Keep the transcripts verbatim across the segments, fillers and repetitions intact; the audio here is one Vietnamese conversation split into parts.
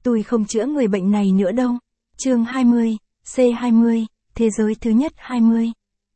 Tôi không chữa người bệnh này nữa đâu. Chương hai mươi, C hai mươi, Thế giới thứ nhất hai mươi.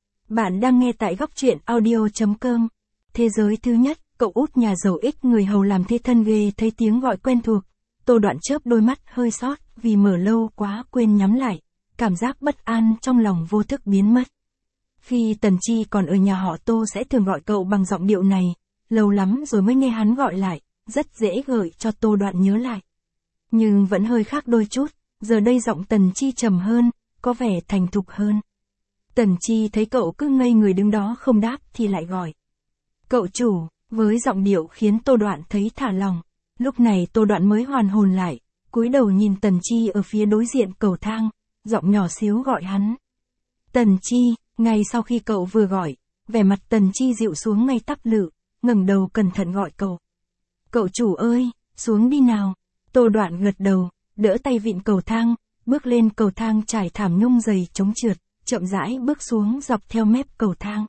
Bạn đang nghe tại góc truyện audio chấm com. Thế giới thứ nhất, cậu út nhà giàu ích người hầu làm thế thân ghê thấy tiếng gọi quen thuộc. Tô Đoạn chớp đôi mắt hơi sót vì mở lâu quá quên nhắm lại. Cảm giác bất an trong lòng vô thức biến mất. Khi Tần Chi còn ở nhà họ Tô sẽ thường gọi cậu bằng giọng điệu này. Lâu lắm rồi mới nghe hắn gọi lại, rất dễ gợi cho Tô Đoạn nhớ lại. Nhưng vẫn hơi khác đôi chút, giờ đây giọng Tần Chi trầm hơn, có vẻ thành thục hơn. Tần Chi thấy cậu cứ ngây người đứng đó không đáp thì lại gọi. Cậu chủ, với giọng điệu khiến Tô Đoạn thấy thả lòng. Lúc này Tô Đoạn mới hoàn hồn lại, cúi đầu nhìn Tần Chi ở phía đối diện cầu thang, giọng nhỏ xíu gọi hắn. Tần Chi, ngay sau khi cậu vừa gọi, vẻ mặt Tần Chi dịu xuống ngay tắp lự, ngẩng đầu cẩn thận gọi cậu. Cậu chủ ơi, xuống đi nào. Tô Đoạn gật đầu, đỡ tay vịn cầu thang, bước lên cầu thang trải thảm nhung dày chống trượt, chậm rãi bước xuống dọc theo mép cầu thang.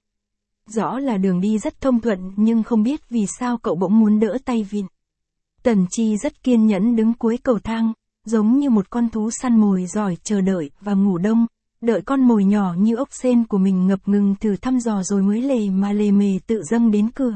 Rõ là đường đi rất thông thuận nhưng không biết vì sao cậu bỗng muốn đỡ tay vịn. Tần Chi rất kiên nhẫn đứng cuối cầu thang, giống như một con thú săn mồi giỏi chờ đợi và ngủ đông, đợi con mồi nhỏ như ốc sên của mình ngập ngừng thử thăm dò rồi mới lề mà lề mề tự dâng đến cửa.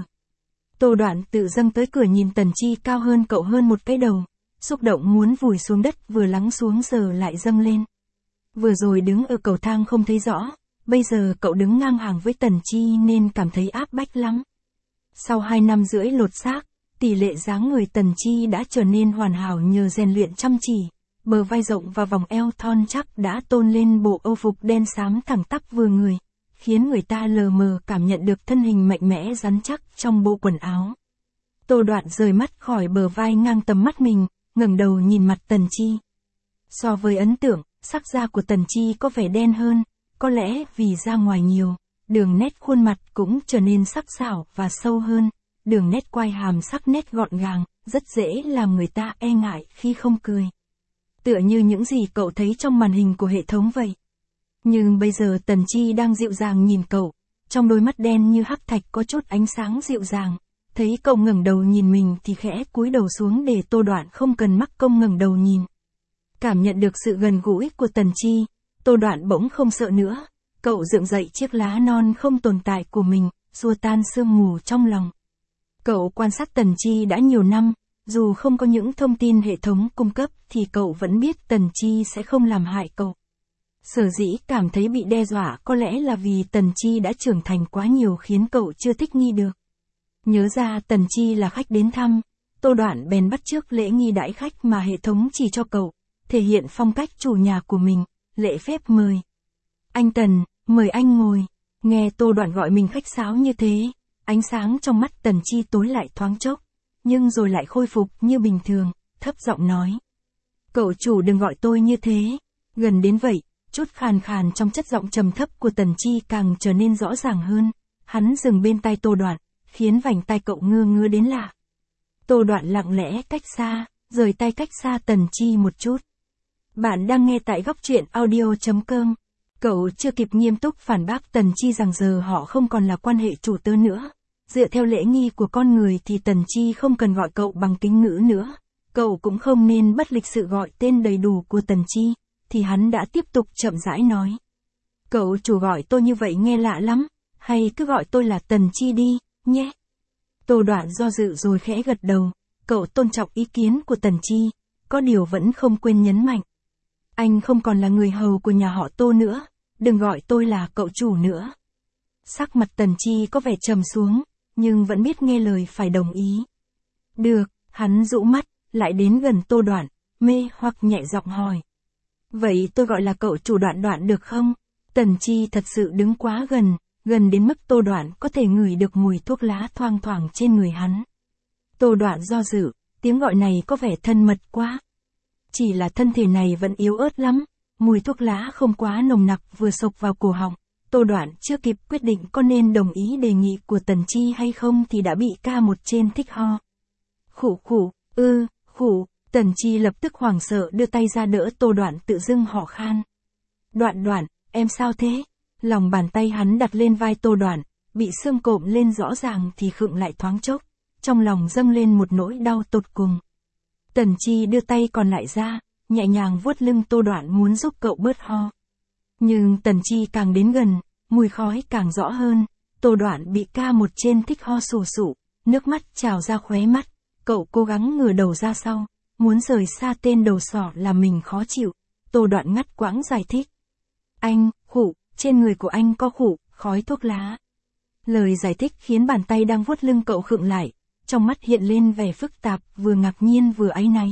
Tô Đoạn tự dâng tới cửa nhìn Tần Chi cao hơn cậu hơn một cái đầu, xúc động muốn vùi xuống đất vừa lắng xuống giờ lại dâng lên. Vừa rồi đứng ở cầu thang không thấy rõ, bây giờ cậu đứng ngang hàng với Tần Chi nên cảm thấy áp bách lắm. Sau hai năm rưỡi lột xác, tỷ lệ dáng người Tần Chi đã trở nên hoàn hảo nhờ rèn luyện chăm chỉ, bờ vai rộng và vòng eo thon chắc đã tôn lên bộ âu phục đen xám thẳng tắp vừa người, khiến người ta lờ mờ cảm nhận được thân hình mạnh mẽ rắn chắc trong bộ quần áo. Tô Đoạn rời mắt khỏi bờ vai ngang tầm mắt mình, ngẩng đầu nhìn mặt Tần Chi. So với ấn tượng, sắc da của Tần Chi có vẻ đen hơn, có lẽ vì da ngoài nhiều, đường nét khuôn mặt cũng trở nên sắc sảo và sâu hơn, đường nét quai hàm sắc nét gọn gàng, rất dễ làm người ta e ngại khi không cười. Tựa như những gì cậu thấy trong màn hình của hệ thống vậy. Nhưng bây giờ Tần Chi đang dịu dàng nhìn cậu, trong đôi mắt đen như hắc thạch có chút ánh sáng dịu dàng. Thấy cậu ngẩng đầu nhìn mình thì khẽ cúi đầu xuống để Tô Đoạn không cần mắc công ngẩng đầu nhìn. Cảm nhận được sự gần gũi của Tần Chi, Tô Đoạn bỗng không sợ nữa. Cậu dựng dậy chiếc lá non không tồn tại của mình, xua tan sương mù trong lòng. Cậu quan sát Tần Chi đã nhiều năm, dù không có những thông tin hệ thống cung cấp thì cậu vẫn biết Tần Chi sẽ không làm hại cậu. Sở dĩ cảm thấy bị đe dọa có lẽ là vì Tần Chi đã trưởng thành quá nhiều khiến cậu chưa thích nghi được. Nhớ ra Tần Chi là khách đến thăm, Tô Đoạn bèn bắt chước lễ nghi đãi khách mà hệ thống chỉ cho cậu, thể hiện phong cách chủ nhà của mình, lễ phép mời. Anh Tần, mời anh ngồi. Nghe Tô Đoạn gọi mình khách sáo như thế, ánh sáng trong mắt Tần Chi tối lại thoáng chốc, nhưng rồi lại khôi phục như bình thường, thấp giọng nói. Cậu chủ đừng gọi tôi như thế. Gần đến vậy, chút khàn khàn trong chất giọng trầm thấp của Tần Chi càng trở nên rõ ràng hơn. Hắn dừng bên tai Tô Đoạn, khiến vành tai cậu ngơ ngơ đến lạ. Tô Đoạn lặng lẽ cách xa, rời tay cách xa Tần Chi một chút. Bạn đang nghe tại góc truyện audio chấm com. Cậu chưa kịp nghiêm túc phản bác Tần Chi rằng giờ họ không còn là quan hệ chủ tớ nữa. Dựa theo lễ nghi của con người thì Tần Chi không cần gọi cậu bằng kính ngữ nữa. Cậu cũng không nên bất lịch sự gọi tên đầy đủ của Tần Chi, thì hắn đã tiếp tục chậm rãi nói. Cậu chủ gọi tôi như vậy nghe lạ lắm, hay cứ gọi tôi là Tần Chi đi, nhé. Tô Đoạn do dự rồi khẽ gật đầu, cậu tôn trọng ý kiến của Tần Chi, có điều vẫn không quên nhấn mạnh. Anh không còn là người hầu của nhà họ Tô nữa, đừng gọi tôi là cậu chủ nữa. Sắc mặt Tần Chi có vẻ trầm xuống, nhưng vẫn biết nghe lời phải đồng ý. Được, hắn rũ mắt, lại đến gần Tô Đoạn, mê hoặc nhẹ giọng hỏi. Vậy tôi gọi là cậu chủ Đoạn Đoạn được không? Tần Chi thật sự đứng quá gần, gần đến mức Tô Đoạn có thể ngửi được mùi thuốc lá thoang thoảng trên người hắn. Tô Đoạn do dự, tiếng gọi này có vẻ thân mật quá. Chỉ là thân thể này vẫn yếu ớt lắm, mùi thuốc lá không quá nồng nặc vừa xộc vào cổ họng. Tô Đoạn chưa kịp quyết định có nên đồng ý đề nghị của Tần Chi hay không thì đã bị ca một trên thích ho. Khủ khủ, ư, khủ, Tần Chi lập tức hoảng sợ đưa tay ra đỡ Tô Đoạn tự dưng họ khan. Đoạn Đoạn, em sao thế? Lòng bàn tay hắn đặt lên vai Tô Đoạn, bị xương cộm lên rõ ràng thì khựng lại thoáng chốc, trong lòng dâng lên một nỗi đau tột cùng. Tần Chi đưa tay còn lại ra, nhẹ nhàng vuốt lưng Tô Đoạn muốn giúp cậu bớt ho. Nhưng Tần Chi càng đến gần, mùi khói càng rõ hơn, Tô Đoạn bị ca một trên thích ho sù sụ, nước mắt trào ra khóe mắt, cậu cố gắng ngửa đầu ra sau, muốn rời xa tên đầu sỏ làm mình khó chịu. Tô Đoạn ngắt quãng giải thích. Anh, khụ, trên người của anh có khụ, khói thuốc lá. Lời giải thích khiến bàn tay đang vuốt lưng cậu khựng lại, trong mắt hiện lên vẻ phức tạp, vừa ngạc nhiên vừa áy náy.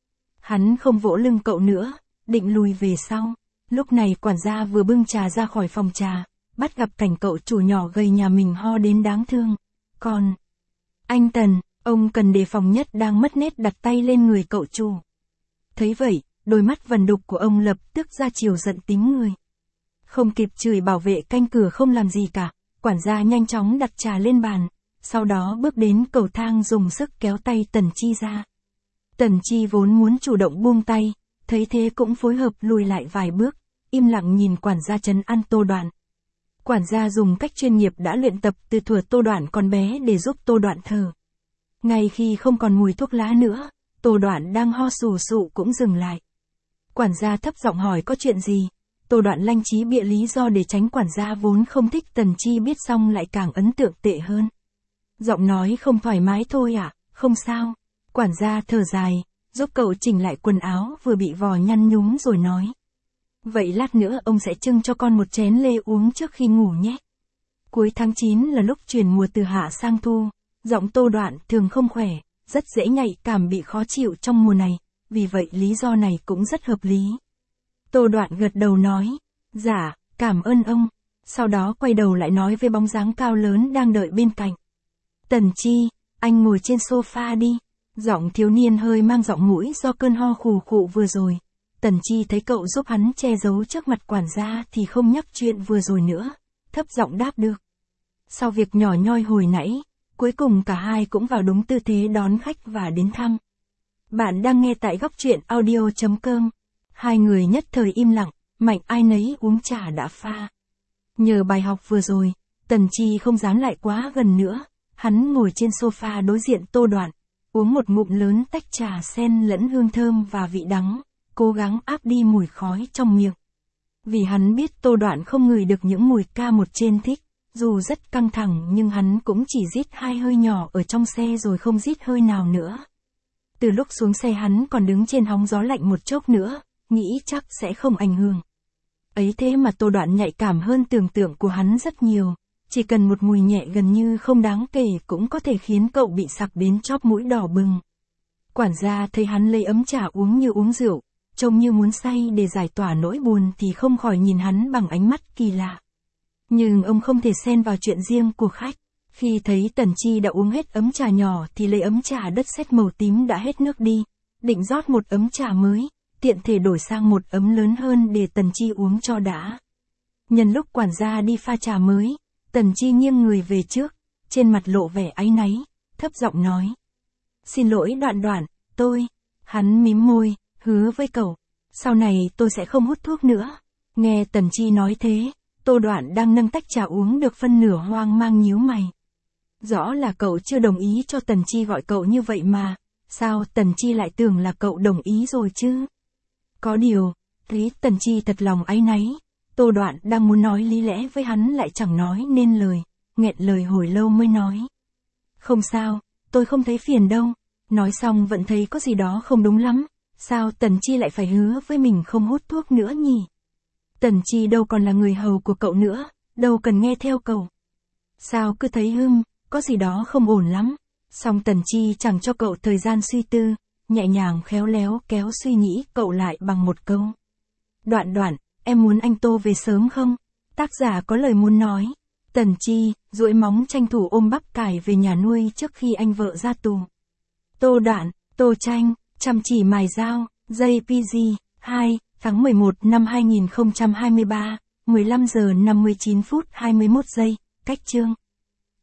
Hắn không vỗ lưng cậu nữa, định lùi về sau. Lúc này quản gia vừa bưng trà ra khỏi phòng trà, bắt gặp cảnh cậu chủ nhỏ gầy nhà mình ho đến đáng thương. Còn, anh Tần, ông cần đề phòng nhất đang mất nét đặt tay lên người cậu chủ. Thấy vậy, đôi mắt vằn đục của ông lập tức ra chiều giận tím người. Không kịp chửi bảo vệ canh cửa không làm gì cả, quản gia nhanh chóng đặt trà lên bàn, sau đó bước đến cầu thang dùng sức kéo tay Tần Chi ra. Tần Chi vốn muốn chủ động buông tay, thấy thế cũng phối hợp lùi lại vài bước, im lặng nhìn quản gia trấn an Tô Đoạn. Quản gia dùng cách chuyên nghiệp đã luyện tập từ thuở Tô Đoạn còn bé để giúp Tô Đoạn thở. Ngay khi không còn mùi thuốc lá nữa, Tô Đoạn đang ho sù sụ cũng dừng lại. Quản gia thấp giọng hỏi có chuyện gì, Tô Đoạn lanh trí bịa lý do để tránh quản gia vốn không thích Tần Chi biết xong lại càng ấn tượng tệ hơn. Giọng nói không thoải mái thôi ạ, à, không sao. Quản gia thở dài, giúp cậu chỉnh lại quần áo vừa bị vò nhăn nhúm rồi nói. Vậy lát nữa ông sẽ trưng cho con một chén lê uống trước khi ngủ nhé. Cuối tháng chín là lúc chuyển mùa từ hạ sang thu, giọng Tô Đoạn thường không khỏe, rất dễ nhạy cảm bị khó chịu trong mùa này, vì vậy lý do này cũng rất hợp lý. Tô Đoạn gật đầu nói, dạ, cảm ơn ông, sau đó quay đầu lại nói với bóng dáng cao lớn đang đợi bên cạnh. Tần Chi, anh ngồi trên sofa đi. Giọng thiếu niên hơi mang giọng mũi do cơn ho khù khụ vừa rồi. Tần Chi thấy cậu giúp hắn che giấu trước mặt quản gia thì không nhắc chuyện vừa rồi nữa, thấp giọng đáp được. Sau việc nhỏ nhoi hồi nãy, cuối cùng cả hai cũng vào đúng tư thế đón khách và đến thăm. Bạn đang nghe tại góc truyện audio chấm com. Hai người nhất thời im lặng, mạnh ai nấy uống trà đã pha. Nhờ bài học vừa rồi, Tần Chi không dám lại quá gần nữa, hắn ngồi trên sofa đối diện Tô Đoạn, uống một ngụm lớn tách trà sen lẫn hương thơm và vị đắng, cố gắng áp đi mùi khói trong miệng. Vì hắn biết Tô Đoạn không ngửi được những mùi ca một trên thích, dù rất căng thẳng nhưng hắn cũng chỉ rít hai hơi nhỏ ở trong xe rồi không rít hơi nào nữa. Từ lúc xuống xe hắn còn đứng trên hóng gió lạnh một chốc nữa, nghĩ chắc sẽ không ảnh hưởng. Ấy thế mà Tô Đoạn nhạy cảm hơn tưởng tượng của hắn rất nhiều, chỉ cần một mùi nhẹ gần như không đáng kể cũng có thể khiến cậu bị sặc đến chóp mũi đỏ bừng. Quản gia thấy hắn lấy ấm trà uống như uống rượu, trông như muốn say để giải tỏa nỗi buồn thì không khỏi nhìn hắn bằng ánh mắt kỳ lạ. Nhưng ông không thể xen vào chuyện riêng của khách. Khi thấy Tần Chi đã uống hết ấm trà nhỏ thì lấy ấm trà đất sét màu tím đã hết nước đi, định rót một ấm trà mới, tiện thể đổi sang một ấm lớn hơn để Tần Chi uống cho đã. Nhân lúc quản gia đi pha trà mới, Tần Chi nghiêng người về trước, trên mặt lộ vẻ áy náy, thấp giọng nói. Xin lỗi Đoạn Đoạn, tôi, hắn mím môi, hứa với cậu, sau này tôi sẽ không hút thuốc nữa. Nghe Tần Chi nói thế, Tô Đoạn đang nâng tách trà uống được phân nửa hoang mang nhíu mày. Rõ là cậu chưa đồng ý cho Tần Chi gọi cậu như vậy mà, sao Tần Chi lại tưởng là cậu đồng ý rồi chứ? Có điều, thấy Tần Chi thật lòng áy náy, Tô Đoạn đang muốn nói lý lẽ với hắn lại chẳng nói nên lời, nghẹn lời hồi lâu mới nói. Không sao, tôi không thấy phiền đâu. Nói xong vẫn thấy có gì đó không đúng lắm, sao Tần Chi lại phải hứa với mình không hút thuốc nữa nhỉ? Tần Chi đâu còn là người hầu của cậu nữa, đâu cần nghe theo cậu. Sao cứ thấy hưng, có gì đó không ổn lắm. Xong Tần Chi chẳng cho cậu thời gian suy tư, nhẹ nhàng khéo léo kéo suy nghĩ cậu lại bằng một câu. Đoạn Đoạn, em muốn anh Tô về sớm không? Tác giả có lời muốn nói. Tần Chi, duỗi móng tranh thủ ôm bắp cải về nhà nuôi trước khi anh vợ ra tù. Tô Đoạn, Tô Tranh, chăm chỉ mài dao, giây pê giê, hai, tháng mười một năm hai nghìn không trăm hai mươi ba, mười lăm giờ năm mươi chín phút hai mươi mốt giây, cách chương.